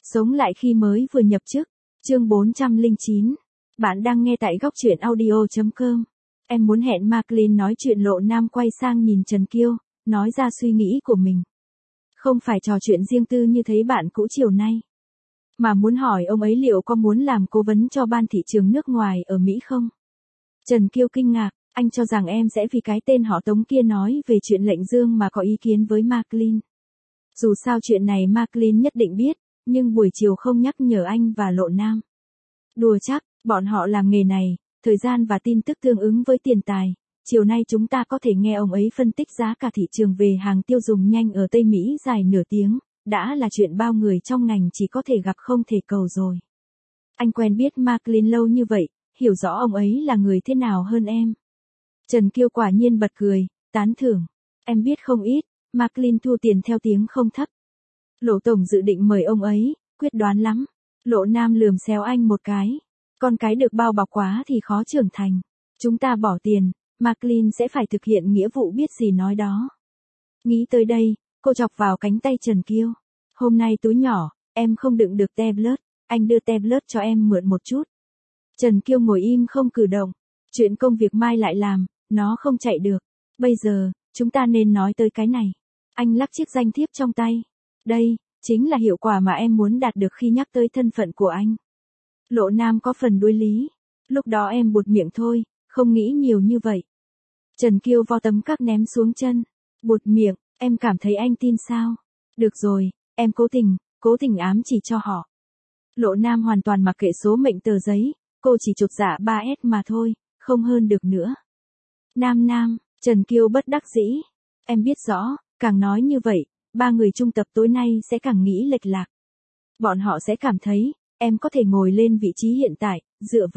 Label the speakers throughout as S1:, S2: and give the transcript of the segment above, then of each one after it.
S1: Sống lại khi mới vừa nhập chức. Chương 409. Bạn đang nghe tại góc truyện audio.com. Em muốn hẹn Marklin nói chuyện. Lộ Nam quay sang nhìn Trần Kiêu, nói ra suy nghĩ của mình. Không phải trò chuyện riêng tư như thấy bạn cũ chiều nay, mà muốn hỏi ông ấy liệu có muốn làm cố vấn cho ban thị trường nước ngoài ở Mỹ không? Trần Kiêu kinh ngạc, anh cho rằng em sẽ vì cái tên họ Tống kia nói về chuyện lệnh dương mà có ý kiến với Marklin. Dù sao chuyện này Marklin nhất định biết, nhưng buổi chiều không nhắc nhở anh và Lộ Nam. Đùa chắc, bọn họ làm nghề này, thời gian và tin tức tương ứng với tiền tài. Chiều nay chúng ta có thể nghe ông ấy phân tích giá cả thị trường về hàng tiêu dùng nhanh ở Tây Mỹ dài nửa tiếng, đã là chuyện bao người trong ngành chỉ có thể gặp không thể cầu rồi. Anh quen biết Marklin lâu như vậy, hiểu rõ ông ấy là người thế nào hơn em. Trần Kiêu quả nhiên bật cười, tán thưởng. Em biết không ít, Marklin thu tiền theo tiếng không thấp. Lộ tổng dự định mời ông ấy, quyết đoán lắm. Lộ Nam lườm xéo anh một cái. Con cái được bao bọc quá thì khó trưởng thành. Chúng ta bỏ tiền, Marklin sẽ phải thực hiện nghĩa vụ biết gì nói đó. Nghĩ tới đây, cô chọc vào cánh tay Trần Kiêu. Hôm nay túi nhỏ, em không đựng được tablet, anh đưa tablet cho em mượn một chút. Trần Kiêu ngồi im không cử động. Chuyện công việc mai lại làm, nó không chạy được. Bây giờ, chúng ta nên nói tới cái này. Anh lắc chiếc danh thiếp trong tay. Đây, chính là hiệu quả mà em muốn đạt được khi nhắc tới thân phận của anh. Lộ Nam có phần đuối lý. Lúc đó em buột miệng thôi, không nghĩ nhiều như vậy. Trần Kiêu vo tấm cắc ném xuống chân. Buột miệng, em cảm thấy anh tin sao? Được rồi, em cố tình ám chỉ cho họ. Lộ Nam hoàn toàn mặc kệ số mệnh tờ giấy, cô chỉ chột dạ 3S mà thôi, không hơn được nữa. Nam, Trần Kiêu bất đắc dĩ. Em biết rõ, càng nói như vậy, ba người trung tập tối nay sẽ càng nghĩ lệch lạc. Bọn họ sẽ cảm thấy, em có thể ngồi lên vị trí hiện tại, dựa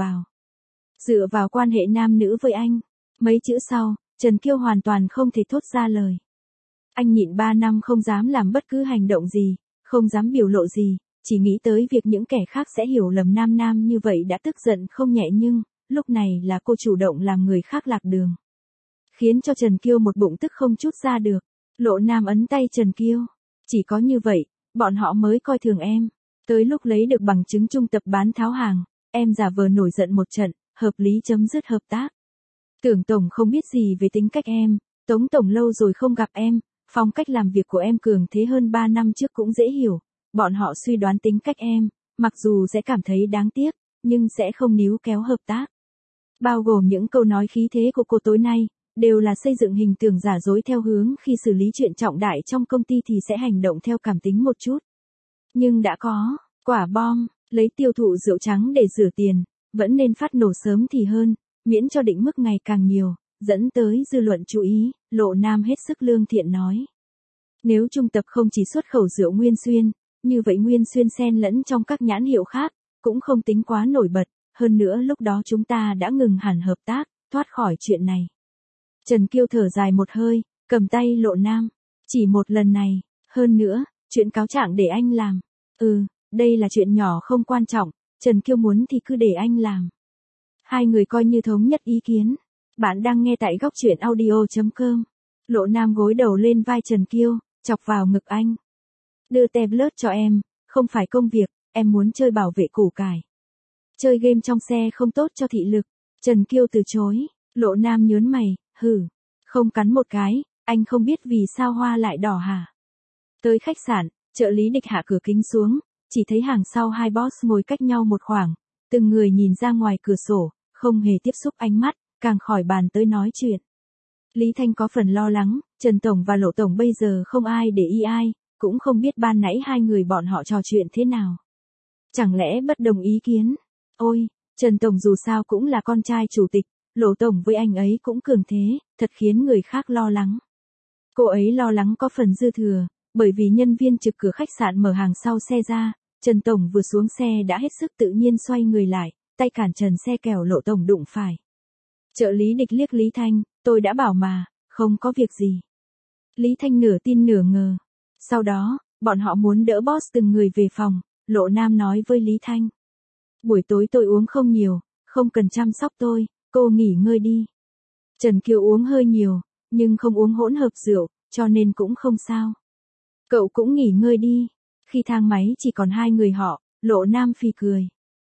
S1: vào quan hệ nam nữ với anh. Mấy chữ sau, Trần Kiêu hoàn toàn không thể thốt ra lời. Anh nhịn 3 năm không dám làm bất cứ hành động gì, không dám biểu lộ gì, chỉ nghĩ tới việc những kẻ khác sẽ hiểu lầm Nam như vậy đã tức giận không nhẹ, nhưng lúc này là cô chủ động làm người khác lạc đường, khiến cho Trần Kiêu một bụng tức không trút ra được. Lộ Nam ấn tay Trần Kiêu. Chỉ có như vậy, bọn họ mới coi thường em. Tới lúc lấy được bằng chứng trung tập bán tháo hàng, em giả vờ nổi giận một trận, hợp lý chấm dứt hợp tác. Tưởng tổng không biết gì về tính cách em, Tống tổng lâu rồi không gặp em, phong cách làm việc của em cường thế hơn 3 năm trước cũng dễ hiểu. Bọn họ suy đoán tính cách em, mặc dù sẽ cảm thấy đáng tiếc, nhưng sẽ không níu kéo hợp tác. Bao gồm những câu nói khí thế của cô tối nay, đều là xây dựng hình tượng giả dối theo hướng khi xử lý chuyện trọng đại trong công ty thì sẽ hành động theo cảm tính một chút. Nhưng đã có quả bom, lấy tiêu thụ rượu trắng để rửa tiền, vẫn nên phát nổ sớm thì hơn, miễn cho định mức ngày càng nhiều, dẫn tới dư luận chú ý. Lộ Nam hết sức lương thiện nói. Nếu trung tập không chỉ xuất khẩu rượu Nguyên Xuyên, như vậy Nguyên Xuyên xen lẫn trong các nhãn hiệu khác, cũng không tính quá nổi bật, hơn nữa lúc đó chúng ta đã ngừng hẳn hợp tác, thoát khỏi chuyện này. Trần Kiêu thở dài một hơi, cầm tay Lộ Nam. Chỉ một lần này, hơn nữa, chuyện cáo trạng để anh làm. Đây là chuyện nhỏ không quan trọng, Trần Kiêu muốn thì cứ để anh làm. Hai người coi như thống nhất ý kiến. Bạn đang nghe tại góc truyện audio.com. Lộ Nam gối đầu lên vai Trần Kiêu, chọc vào ngực anh. Đưa tablet cho em, không phải công việc, em muốn chơi bảo vệ củ cải. Chơi game trong xe không tốt cho thị lực. Trần Kiêu từ chối. Lộ Nam nhớn mày, không cắn một cái, anh không biết vì sao hoa lại đỏ hả? Tới khách sạn, trợ lý Địch hạ cửa kính xuống, chỉ thấy hàng sau hai boss ngồi cách nhau một khoảng, từng người nhìn ra ngoài cửa sổ, không hề tiếp xúc ánh mắt, càng khỏi bàn tới nói chuyện. Lý Thanh có phần lo lắng, Trần Tổng và Lộ Tổng bây giờ không ai để ý ai, cũng không biết ban nãy hai người bọn họ trò chuyện thế nào. Chẳng lẽ bất đồng ý kiến? Ôi, Trần Tổng dù sao cũng là con trai chủ tịch, Lộ Tổng với anh ấy cũng cường thế, thật khiến người khác lo lắng. Cô ấy lo lắng có phần dư thừa, bởi vì nhân viên trực cửa khách sạn mở hàng sau xe ra, Trần Tổng vừa xuống xe đã hết sức tự nhiên xoay người lại, tay cản trần xe kẻo Lộ Tổng đụng phải. Trợ lý Địch liếc Lý Thanh, tôi đã bảo mà, không có việc gì. Lý Thanh nửa tin nửa ngờ. Sau đó, bọn họ muốn đỡ boss từng người về phòng, Lộ Nam nói với Lý Thanh. Buổi tối tôi uống không nhiều, không cần chăm sóc tôi, cô nghỉ ngơi đi. Trần Kiều uống hơi nhiều, nhưng không uống hỗn hợp rượu, cho nên cũng không sao. Cậu cũng nghỉ ngơi đi. Khi thang máy chỉ còn hai người họ, Lộ Nam phì cười.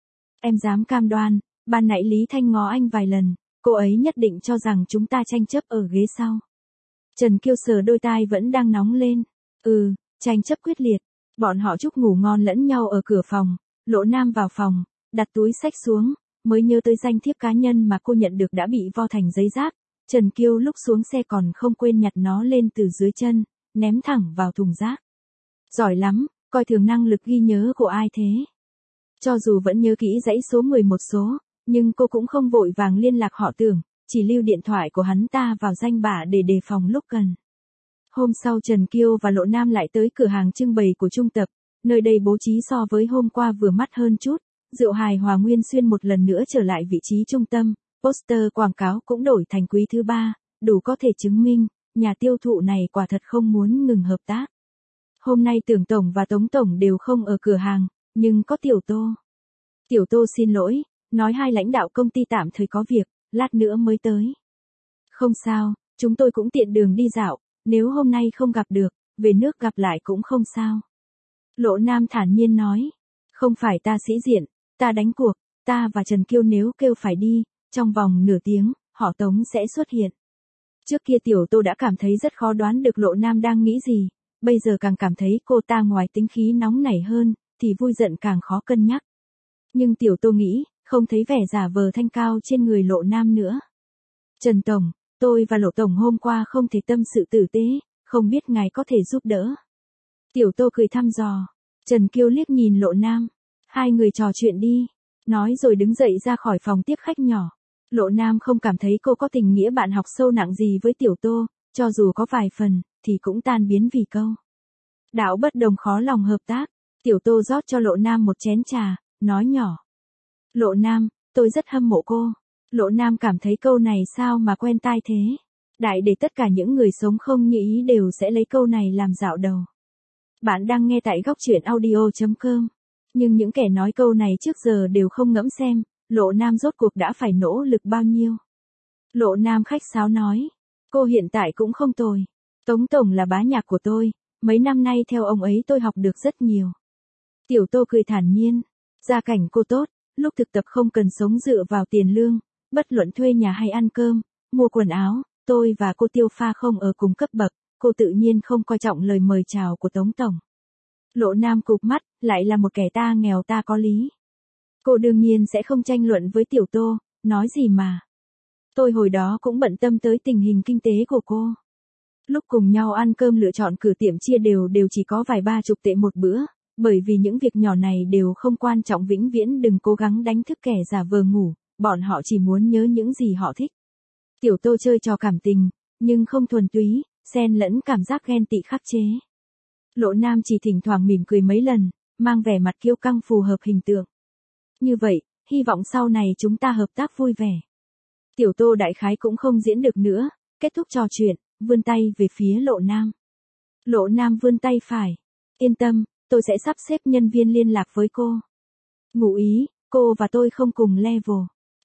S1: Em dám cam đoan, ban nãy Lý Thanh ngó anh vài lần, cô ấy nhất định cho rằng chúng ta tranh chấp ở ghế sau. Trần Kiêu sờ đôi tai vẫn đang nóng lên. Tranh chấp quyết liệt. Bọn họ chúc ngủ ngon lẫn nhau ở cửa phòng. Lộ Nam vào phòng, đặt túi xách xuống, mới nhớ tới danh thiếp cá nhân mà cô nhận được đã bị vo thành giấy rác. Trần Kiêu lúc xuống xe còn không quên nhặt nó lên từ dưới chân, ném thẳng vào thùng rác. Giỏi lắm, coi thường năng lực ghi nhớ của ai thế. Cho dù vẫn nhớ kỹ dãy số 11 số, nhưng cô cũng không vội vàng liên lạc họ Tưởng, chỉ lưu điện thoại của hắn ta vào danh bạ để đề phòng lúc cần. Hôm sau Trần Kiêu và Lộ Nam lại tới cửa hàng trưng bày của trung tập, nơi đây bố trí so với hôm qua vừa mắt hơn chút, rượu hài Hòa Nguyên Xuyên một lần nữa trở lại vị trí trung tâm, poster quảng cáo cũng đổi thành quý thứ 3, đủ có thể chứng minh, nhà tiêu thụ này quả thật không muốn ngừng hợp tác. Hôm nay Tưởng Tổng và Tống Tổng đều không ở cửa hàng, nhưng có Tiểu Tô. Tiểu Tô xin lỗi, nói hai lãnh đạo công ty tạm thời có việc, lát nữa mới tới. Không sao, chúng tôi cũng tiện đường đi dạo, nếu hôm nay không gặp được, về nước gặp lại cũng không sao. Lộ Nam thản nhiên nói, không phải ta sĩ diện, ta đánh cuộc, ta và Trần Kiêu nếu kêu phải đi, trong vòng nửa tiếng, họ Tống sẽ xuất hiện. Trước kia Tiểu Tô đã cảm thấy rất khó đoán được Lộ Nam đang nghĩ gì, bây giờ càng cảm thấy cô ta ngoài tính khí nóng nảy hơn, thì vui giận càng khó cân nhắc. Nhưng Tiểu Tô nghĩ, không thấy vẻ giả vờ thanh cao trên người Lộ Nam nữa. Trần Tổng, tôi và Lộ Tổng hôm qua không thể tâm sự tử tế, không biết ngài có thể giúp đỡ. Tiểu Tô cười thăm dò. Trần Kiêu liếc nhìn Lộ Nam. Hai người trò chuyện đi. Nói rồi đứng dậy ra khỏi phòng tiếp khách nhỏ. Lộ Nam không cảm thấy cô có tình nghĩa bạn học sâu nặng gì với Tiểu Tô, cho dù có vài phần, thì cũng tan biến vì câu. Đạo bất đồng khó lòng hợp tác. Tiểu Tô rót cho Lộ Nam một chén trà, nói nhỏ. Lộ Nam, tôi rất hâm mộ cô. Lộ Nam cảm thấy câu này sao mà quen tai thế. Đại để tất cả những người sống không như ý đều sẽ lấy câu này làm dạo đầu. Bạn đang nghe tại góc truyện audio.com. Nhưng những kẻ nói câu này trước giờ đều không ngẫm xem, Lộ Nam rốt cuộc đã phải nỗ lực bao nhiêu. Lộ Nam khách sáo nói, cô hiện tại cũng không tồi. Tống Tổng là bá nhạc của tôi, mấy năm nay theo ông ấy tôi học được rất nhiều. Tiểu Tô cười thản nhiên, gia cảnh cô tốt, lúc thực tập không cần sống dựa vào tiền lương, bất luận thuê nhà hay ăn cơm, mua quần áo, tôi và cô Tiêu Pha không ở cùng cấp bậc, cô tự nhiên không coi trọng lời mời chào của Tống Tổng. Lộ Nam cụp mắt, lại là một kẻ ta nghèo ta có lý. Cô đương nhiên sẽ không tranh luận với Tiểu Tô, nói gì mà. Tôi hồi đó cũng bận tâm tới tình hình kinh tế của cô. Lúc cùng nhau ăn cơm lựa chọn cửa tiệm chia đều chỉ có vài 30 tệ một bữa, bởi vì những việc nhỏ này đều không quan trọng, vĩnh viễn đừng cố gắng đánh thức kẻ giả vờ ngủ, bọn họ chỉ muốn nhớ những gì họ thích. Tiểu Tô chơi trò cảm tình, nhưng không thuần túy, xen lẫn cảm giác ghen tị khắc chế. Lộ Nam chỉ thỉnh thoảng mỉm cười mấy lần, mang vẻ mặt kiêu căng phù hợp hình tượng. Như vậy, hy vọng sau này chúng ta hợp tác vui vẻ. Tiểu Tô đại khái cũng không diễn được nữa, kết thúc trò chuyện, vươn tay về phía Lộ Nam. Lộ Nam vươn tay phải. Yên tâm, tôi sẽ sắp xếp nhân viên liên lạc với cô. Ngụ ý, cô và tôi không cùng level.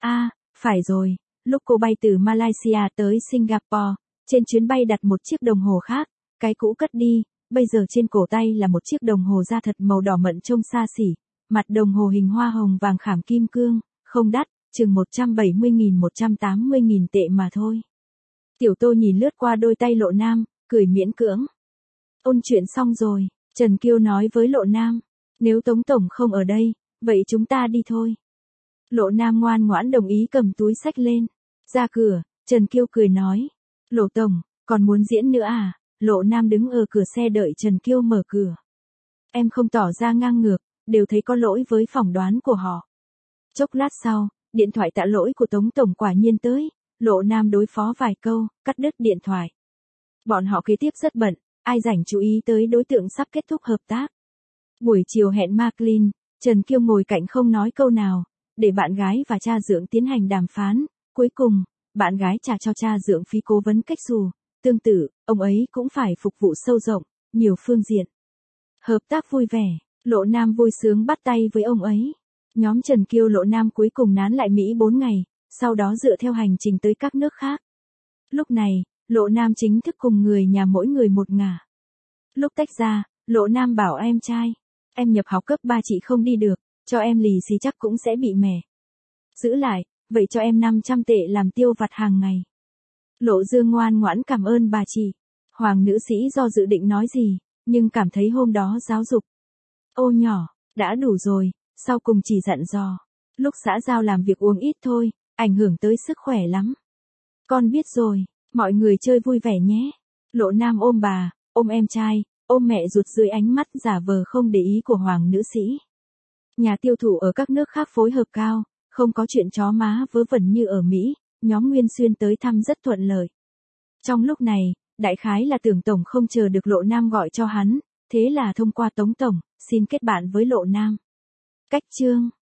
S1: Phải rồi, lúc cô bay từ Malaysia tới Singapore, trên chuyến bay đặt một chiếc đồng hồ khác, cái cũ cất đi, bây giờ trên cổ tay là một chiếc đồng hồ da thật màu đỏ mận trông xa xỉ, mặt đồng hồ hình hoa hồng vàng khảm kim cương, không đắt, chừng 170.000-180.000 tệ mà thôi. Tiểu Tô nhìn lướt qua đôi tay Lộ Nam, cười miễn cưỡng. Ôn chuyện xong rồi, Trần Kiêu nói với Lộ Nam, nếu Tống Tổng không ở đây, vậy chúng ta đi thôi. Lộ Nam ngoan ngoãn đồng ý cầm túi xách lên. Ra cửa, Trần Kiêu cười nói, Lộ Tổng, còn muốn diễn nữa à? Lộ Nam đứng ở cửa xe đợi Trần Kiêu mở cửa. Em không tỏ ra ngang ngược, đều thấy có lỗi với phỏng đoán của họ. Chốc lát sau, điện thoại tạ lỗi của Tống Tổng quả nhiên tới, Lộ Nam đối phó vài câu, cắt đứt điện thoại. Bọn họ kế tiếp rất bận, ai rảnh chú ý tới đối tượng sắp kết thúc hợp tác. Buổi chiều hẹn Maclean, Trần Kiêu ngồi cạnh không nói câu nào, để bạn gái và cha dượng tiến hành đàm phán. Cuối cùng, bạn gái trả cho cha dượng phí cố vấn cách xù. Tương tự, ông ấy cũng phải phục vụ sâu rộng, nhiều phương diện. Hợp tác vui vẻ, Lộ Nam vui sướng bắt tay với ông ấy. Nhóm Trần Kiêu Lộ Nam cuối cùng nán lại Mỹ 4 ngày, sau đó dựa theo hành trình tới các nước khác. Lúc này, Lộ Nam chính thức cùng người nhà mỗi người một ngả. Lúc tách ra, Lộ Nam bảo em trai, Em nhập học cấp 3 chị không đi được, cho em lì xì chắc cũng sẽ bị mẻ. Giữ lại, vậy cho em 500 tệ làm tiêu vặt hàng ngày. Lộ Dương ngoan ngoãn cảm ơn bà chị. Hoàng nữ sĩ do dự định nói gì, nhưng cảm thấy hôm đó giáo dục. Ô nhỏ, đã đủ rồi, sau cùng chỉ dặn dò. Lúc xã giao làm việc uống ít thôi, ảnh hưởng tới sức khỏe lắm. Con biết rồi, mọi người chơi vui vẻ nhé. Lộ Nam ôm bà, ôm em trai, ôm mẹ ruột dưới ánh mắt giả vờ không để ý của hoàng nữ sĩ. Nhà tiêu thụ ở các nước khác phối hợp cao, không có chuyện chó má vớ vẩn như ở Mỹ, nhóm Nguyên Xuyên tới thăm rất thuận lợi. Trong lúc này, đại khái là Tưởng Tổng không chờ được Lộ Nam gọi cho hắn, thế là thông qua Tống Tổng, xin kết bạn với Lộ Nam. Cách chương